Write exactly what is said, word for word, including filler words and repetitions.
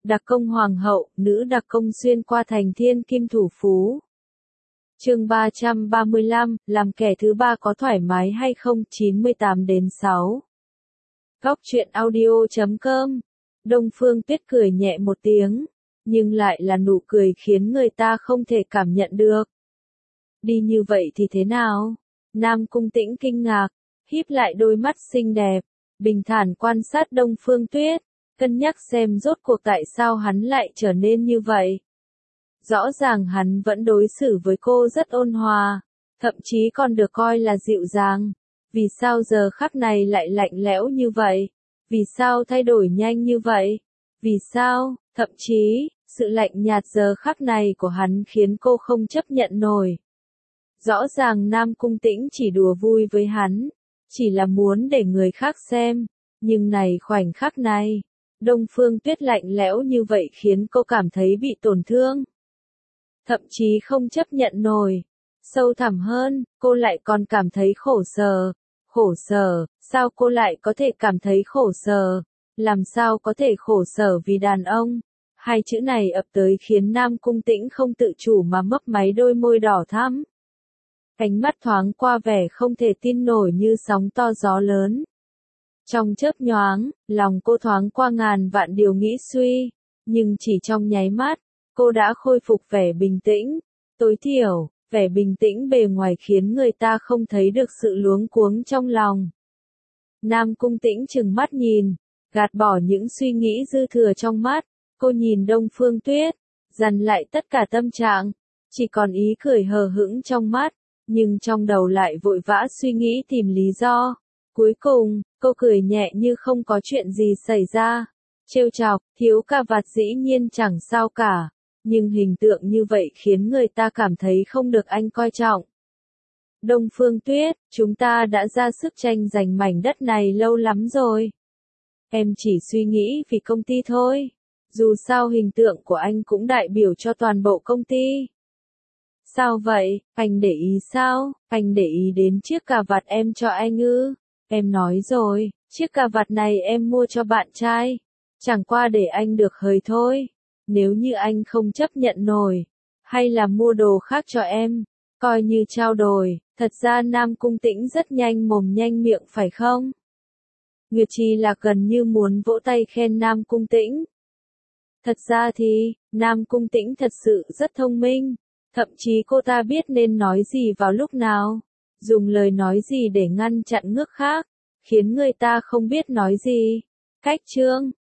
Đặc công hoàng hậu, nữ đặc công xuyên qua thành thiên kim thủ phú. Chương ba trăm ba mươi lăm, làm kẻ thứ ba có thoải mái hay không? chín mươi tám đến sáu. Góc truyện audio chấm com. Đông Phương Tuyết cười nhẹ một tiếng, nhưng lại là nụ cười khiến người ta không thể cảm nhận được. Đi như vậy thì thế nào? Nam Cung Tĩnh kinh ngạc, híp lại đôi mắt xinh đẹp, bình thản quan sát Đông Phương Tuyết, cân nhắc xem rốt cuộc tại sao hắn lại trở nên như vậy. Rõ ràng hắn vẫn đối xử với cô rất ôn hòa, thậm chí còn được coi là dịu dàng. Vì sao giờ khắc này lại lạnh lẽo như vậy? Vì sao thay đổi nhanh như vậy? Vì sao, thậm chí, sự lạnh nhạt giờ khắc này của hắn khiến cô không chấp nhận nổi. Rõ ràng Nam Cung Tĩnh chỉ đùa vui với hắn, chỉ là muốn để người khác xem, nhưng này khoảnh khắc này, Đông Phương Tuyết lạnh lẽo như vậy khiến cô cảm thấy bị tổn thương. Thậm chí không chấp nhận nổi. Sâu thẳm hơn, cô lại còn cảm thấy khổ sở. Khổ sở, sao cô lại có thể cảm thấy khổ sở? Làm sao có thể khổ sở vì đàn ông? Hai chữ này ập tới khiến Nam Cung Tĩnh không tự chủ mà mấp máy đôi môi đỏ thắm. Ánh mắt thoáng qua vẻ không thể tin nổi như sóng to gió lớn. Trong chớp nhoáng, lòng cô thoáng qua ngàn vạn điều nghĩ suy, nhưng chỉ trong nháy mắt, cô đã khôi phục vẻ bình tĩnh. Tối thiểu, vẻ bình tĩnh bề ngoài khiến người ta không thấy được sự luống cuống trong lòng. Nam Cung Tĩnh trừng mắt nhìn, gạt bỏ những suy nghĩ dư thừa trong mắt, cô nhìn Đông Phương Tuyết, dằn lại tất cả tâm trạng, chỉ còn ý cười hờ hững trong mắt, nhưng trong đầu lại vội vã suy nghĩ tìm lý do. Cuối cùng, cô cười nhẹ như không có chuyện gì xảy ra. Trêu chọc, thiếu cà vạt dĩ nhiên chẳng sao cả, nhưng hình tượng như vậy khiến người ta cảm thấy không được anh coi trọng. Đông Phương Tuyết, chúng ta đã ra sức tranh giành mảnh đất này lâu lắm rồi. Em chỉ suy nghĩ vì công ty thôi. Dù sao hình tượng của anh cũng đại biểu cho toàn bộ công ty. Sao vậy, anh để ý sao? Anh để ý đến chiếc cà vạt em cho anh ư? Em nói rồi, chiếc cà vạt này em mua cho bạn trai. Chẳng qua để anh được hời thôi. Nếu như anh không chấp nhận nổi, hay là mua đồ khác cho em, coi như trao đổi. Thật ra Nam Cung Tĩnh rất nhanh mồm nhanh miệng phải không? Nguyệt Trì là gần như muốn vỗ tay khen Nam Cung Tĩnh. Thật ra thì, Nam Cung Tĩnh thật sự rất thông minh. Thậm chí cô ta biết nên nói gì vào lúc nào, dùng lời nói gì để ngăn chặn ngước khác, khiến người ta không biết nói gì. Cách chương